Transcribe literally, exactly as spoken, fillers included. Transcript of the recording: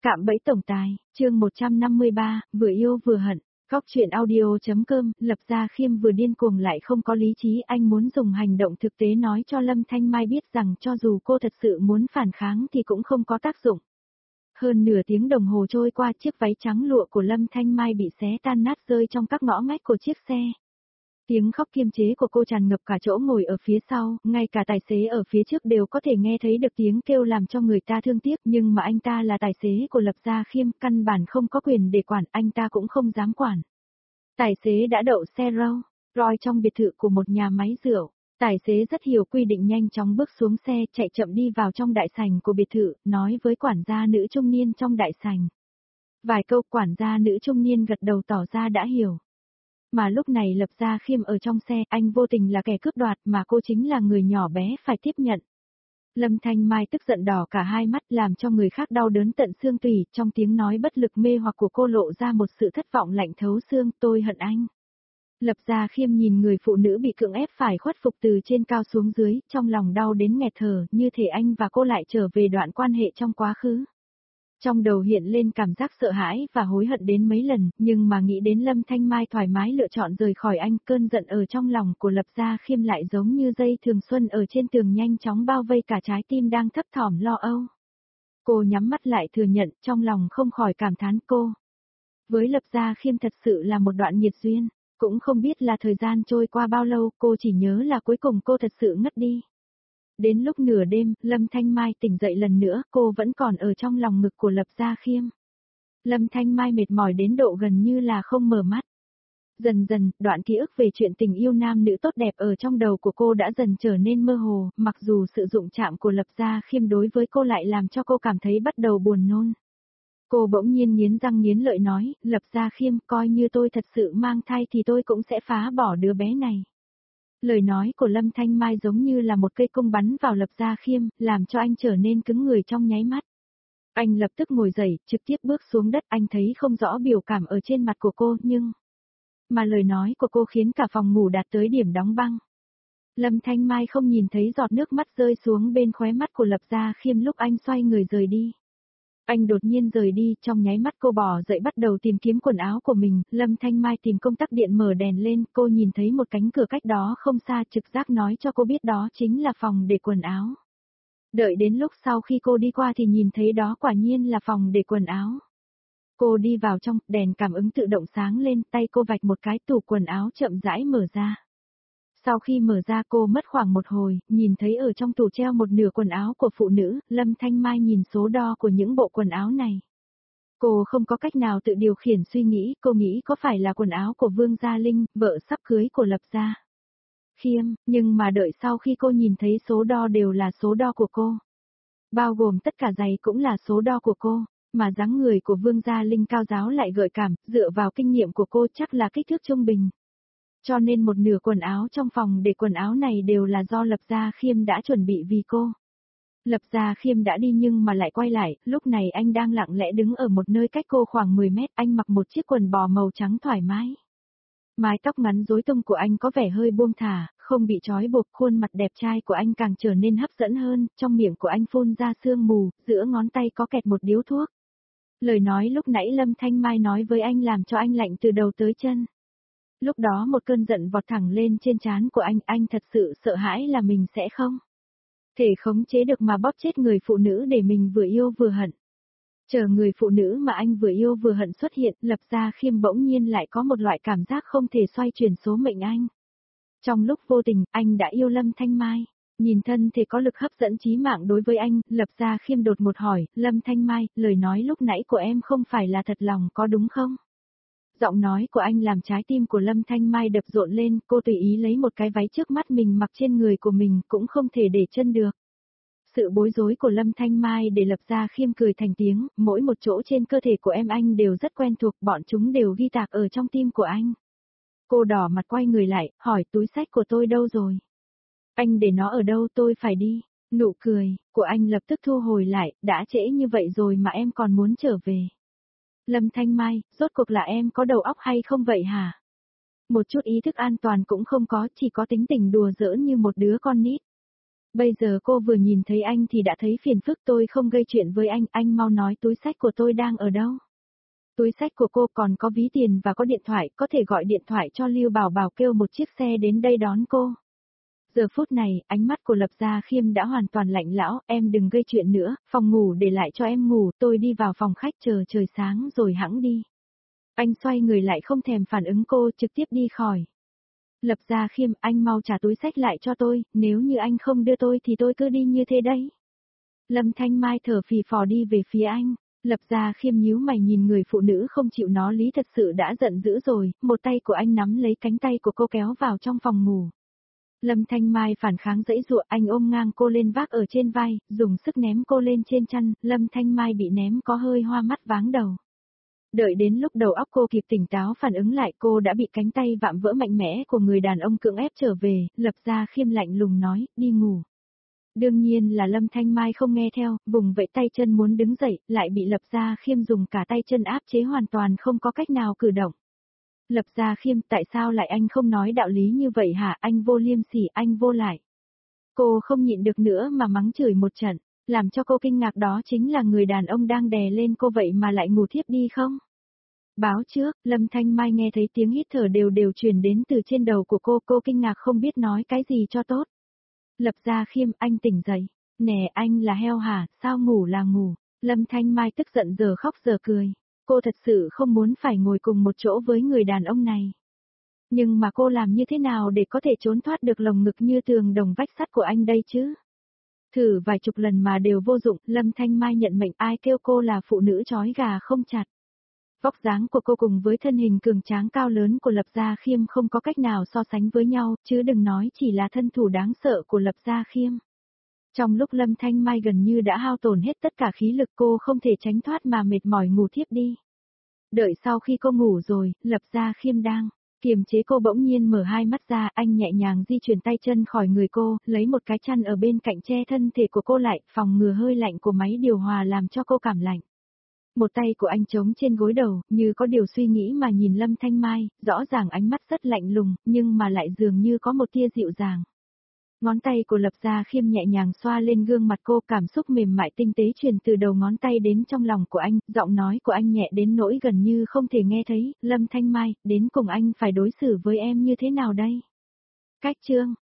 Cạm bẫy tổng tài, chương một trăm năm mươi ba, vừa yêu vừa hận. Góc truyện audio.com, Lập Gia Khiêm vừa điên cuồng lại không có lý trí, anh muốn dùng hành động thực tế nói cho Lâm Thanh Mai biết rằng cho dù cô thật sự muốn phản kháng thì cũng không có tác dụng. Hơn nửa tiếng đồng hồ trôi qua, chiếc váy trắng lụa của Lâm Thanh Mai bị xé tan nát rơi trong các ngõ ngách của chiếc xe. Tiếng khóc kiềm chế của cô tràn ngập cả chỗ ngồi ở phía sau, ngay cả tài xế ở phía trước đều có thể nghe thấy được tiếng kêu làm cho người ta thương tiếc, nhưng mà anh ta là tài xế của Lập Gia Khiêm, căn bản không có quyền để quản, anh ta cũng không dám quản. Tài xế đã đậu xe Rolls Royce trong biệt thự của một nhà máy rượu. Tài xế rất hiểu quy định, nhanh chóng bước xuống xe, chạy chậm đi vào trong đại sảnh của biệt thự, nói với quản gia nữ trung niên trong đại sảnh. Vài câu, quản gia nữ trung niên gật đầu tỏ ra đã hiểu. Mà lúc này Lập Gia Khiêm ở trong xe, anh vô tình là kẻ cướp đoạt mà cô chính là người nhỏ bé phải tiếp nhận. Lâm Thanh Mai tức giận đỏ cả hai mắt, làm cho người khác đau đớn tận xương tủy, trong tiếng nói bất lực mê hoặc của cô lộ ra một sự thất vọng lạnh thấu xương, tôi hận anh. Lập Gia Khiêm nhìn người phụ nữ bị cưỡng ép phải khuất phục từ trên cao xuống dưới, trong lòng đau đến nghẹt thở, như thể anh và cô lại trở về đoạn quan hệ trong quá khứ. Trong đầu hiện lên cảm giác sợ hãi và hối hận đến mấy lần, nhưng mà nghĩ đến Lâm Thanh Mai thoải mái lựa chọn rời khỏi anh, cơn giận ở trong lòng của Lập Gia Khiêm lại giống như dây thường xuân ở trên tường nhanh chóng bao vây cả trái tim đang thấp thỏm lo âu. Cô nhắm mắt lại thừa nhận, trong lòng không khỏi cảm thán cô. Với Lập Gia Khiêm thật sự là một đoạn nhiệt duyên, cũng không biết là thời gian trôi qua bao lâu, cô chỉ nhớ là cuối cùng cô thật sự ngất đi. Đến lúc nửa đêm, Lâm Thanh Mai tỉnh dậy lần nữa, cô vẫn còn ở trong lòng ngực của Lập Gia Khiêm. Lâm Thanh Mai mệt mỏi đến độ gần như là không mở mắt. Dần dần, đoạn ký ức về chuyện tình yêu nam nữ tốt đẹp ở trong đầu của cô đã dần trở nên mơ hồ, mặc dù sự dụng chạm của Lập Gia Khiêm đối với cô lại làm cho cô cảm thấy bắt đầu buồn nôn. Cô bỗng nhiên nghiến răng nghiến lợi nói, Lập Gia Khiêm, coi như tôi thật sự mang thai thì tôi cũng sẽ phá bỏ đứa bé này. Lời nói của Lâm Thanh Mai giống như là một cây cung bắn vào Lập Gia Khiêm, làm cho anh trở nên cứng người trong nháy mắt. Anh lập tức ngồi dậy, trực tiếp bước xuống đất, anh thấy không rõ biểu cảm ở trên mặt của cô, nhưng... Mà lời nói của cô khiến cả phòng ngủ đạt tới điểm đóng băng. Lâm Thanh Mai không nhìn thấy giọt nước mắt rơi xuống bên khóe mắt của Lập Gia Khiêm lúc anh xoay người rời đi. Anh đột nhiên rời đi, trong nháy mắt cô bỏ dậy bắt đầu tìm kiếm quần áo của mình, Lâm Thanh Mai tìm công tắc điện mở đèn lên, cô nhìn thấy một cánh cửa cách đó không xa, trực giác nói cho cô biết đó chính là phòng để quần áo. Đợi đến lúc sau khi cô đi qua thì nhìn thấy đó quả nhiên là phòng để quần áo. Cô đi vào trong, đèn cảm ứng tự động sáng lên, tay cô vạch một cái, tủ quần áo chậm rãi mở ra. Sau khi mở ra cô mất khoảng một hồi, nhìn thấy ở trong tủ treo một nửa quần áo của phụ nữ, Lâm Thanh Mai nhìn số đo của những bộ quần áo này. Cô không có cách nào tự điều khiển suy nghĩ, cô nghĩ có phải là quần áo của Vương Gia Linh, vợ sắp cưới của Lập Gia Khiêm, nhưng mà đợi sau khi cô nhìn thấy số đo đều là số đo của cô. Bao gồm tất cả giày cũng là số đo của cô, mà dáng người của Vương Gia Linh cao ráo lại gợi cảm, dựa vào kinh nghiệm của cô chắc là kích thước trung bình. Cho nên một nửa quần áo trong phòng để quần áo này đều là do Lập Gia Khiêm đã chuẩn bị vì cô. Lập Gia Khiêm đã đi nhưng mà lại quay lại, lúc này anh đang lặng lẽ đứng ở một nơi cách cô khoảng mười mét, anh mặc một chiếc quần bò màu trắng thoải mái. Mái tóc ngắn rối tung của anh có vẻ hơi buông thả, không bị trói buộc, khuôn mặt đẹp trai của anh càng trở nên hấp dẫn hơn, trong miệng của anh phun ra sương mù, giữa ngón tay có kẹt một điếu thuốc. Lời nói lúc nãy Lâm Thanh Mai nói với anh làm cho anh lạnh từ đầu tới chân. Lúc đó một cơn giận vọt thẳng lên trên trán của anh, anh thật sự sợ hãi là mình sẽ không thể khống chế được mà bóp chết người phụ nữ để mình vừa yêu vừa hận. Chờ người phụ nữ mà anh vừa yêu vừa hận xuất hiện, Lập Gia Khiêm bỗng nhiên lại có một loại cảm giác không thể xoay chuyển số mệnh anh. Trong lúc vô tình, anh đã yêu Lâm Thanh Mai. Nhìn thân thể có lực hấp dẫn chí mạng đối với anh, Lập Gia Khiêm đột một hỏi, Lâm Thanh Mai, lời nói lúc nãy của em không phải là thật lòng có đúng không? Giọng nói của anh làm trái tim của Lâm Thanh Mai đập rộn lên, cô tùy ý lấy một cái váy trước mắt mình mặc trên người của mình cũng không thể để chân được. Sự bối rối của Lâm Thanh Mai để Lập Gia Khiêm cười thành tiếng, mỗi một chỗ trên cơ thể của em anh đều rất quen thuộc, bọn chúng đều ghi tạc ở trong tim của anh. Cô đỏ mặt quay người lại, hỏi túi xách của tôi đâu rồi? Anh để nó ở đâu, tôi phải đi. Nụ cười của anh lập tức thu hồi lại, đã trễ như vậy rồi mà em còn muốn trở về. Lâm Thanh Mai, rốt cuộc là em có đầu óc hay không vậy hả? Một chút ý thức an toàn cũng không có, chỉ có tính tình đùa giỡn như một đứa con nít. Bây giờ cô vừa nhìn thấy anh thì đã thấy phiền phức, tôi không gây chuyện với anh, anh mau nói túi xách của tôi đang ở đâu. Túi xách của cô còn có ví tiền và có điện thoại, có thể gọi điện thoại cho Lưu Bảo Bảo kêu một chiếc xe đến đây đón cô. Giờ phút này, ánh mắt của Lập Gia Khiêm đã hoàn toàn lạnh lão, em đừng gây chuyện nữa, phòng ngủ để lại cho em ngủ, tôi đi vào phòng khách chờ trời sáng rồi hẵng đi. Anh xoay người lại không thèm phản ứng cô, trực tiếp đi khỏi. Lập Gia Khiêm, anh mau trả túi xách lại cho tôi, nếu như anh không đưa tôi thì tôi cứ đi như thế đấy. Lâm Thanh Mai thở phì phò đi về phía anh. Lập Gia Khiêm nhíu mày nhìn người phụ nữ không chịu nó lý thật sự đã giận dữ rồi, một tay của anh nắm lấy cánh tay của cô kéo vào trong phòng ngủ. Lâm Thanh Mai phản kháng dãy dụa, anh ôm ngang cô lên vác ở trên vai, dùng sức ném cô lên trên chăn, Lâm Thanh Mai bị ném có hơi hoa mắt váng đầu. Đợi đến lúc đầu óc cô kịp tỉnh táo phản ứng lại, cô đã bị cánh tay vạm vỡ mạnh mẽ của người đàn ông cưỡng ép trở về, Lập Gia Khiêm lạnh lùng nói, đi ngủ. Đương nhiên là Lâm Thanh Mai không nghe theo, vùng vẫy tay chân muốn đứng dậy, lại bị Lập Gia Khiêm dùng cả tay chân áp chế hoàn toàn không có cách nào cử động. Lập Gia Khiêm, tại sao lại anh không nói đạo lý như vậy hả, anh vô liêm sỉ, anh vô lại. Cô không nhịn được nữa mà mắng chửi một trận, làm cho cô kinh ngạc đó chính là người đàn ông đang đè lên cô vậy mà lại ngủ thiếp đi không? Báo trước, Lâm Thanh Mai nghe thấy tiếng hít thở đều đều truyền đến từ trên đầu của cô, cô kinh ngạc không biết nói cái gì cho tốt. Lập Gia Khiêm, anh tỉnh dậy. Nè anh là heo hả, sao ngủ là ngủ. Lâm Thanh Mai tức giận giờ khóc giờ cười. Cô thật sự không muốn phải ngồi cùng một chỗ với người đàn ông này. Nhưng mà cô làm như thế nào để có thể trốn thoát được lồng ngực như tường đồng vách sắt của anh đây chứ? Thử vài chục lần mà đều vô dụng, Lâm Thanh Mai nhận mệnh, ai kêu cô là phụ nữ trói gà không chặt. Vóc dáng của cô cùng với thân hình cường tráng cao lớn của Lập Gia Khiêm không có cách nào so sánh với nhau, chứ đừng nói chỉ là thân thủ đáng sợ của Lập Gia Khiêm. Trong lúc Lâm Thanh Mai gần như đã hao tổn hết tất cả khí lực, cô không thể tránh thoát mà mệt mỏi ngủ thiếp đi. Đợi sau khi cô ngủ rồi, Lập Gia Khiêm đang kiềm chế cô bỗng nhiên mở hai mắt ra, anh nhẹ nhàng di chuyển tay chân khỏi người cô, lấy một cái chăn ở bên cạnh che thân thể của cô lại, phòng ngừa hơi lạnh của máy điều hòa làm cho cô cảm lạnh. Một tay của anh chống trên gối đầu, như có điều suy nghĩ mà nhìn Lâm Thanh Mai, rõ ràng ánh mắt rất lạnh lùng, nhưng mà lại dường như có một tia dịu dàng. Ngón tay của Lập Gia Khiêm nhẹ nhàng xoa lên gương mặt cô, cảm xúc mềm mại tinh tế truyền từ đầu ngón tay đến trong lòng của anh, giọng nói của anh nhẹ đến nỗi gần như không thể nghe thấy, Lâm Thanh Mai, đến cùng anh phải đối xử với em như thế nào đây? Cách chương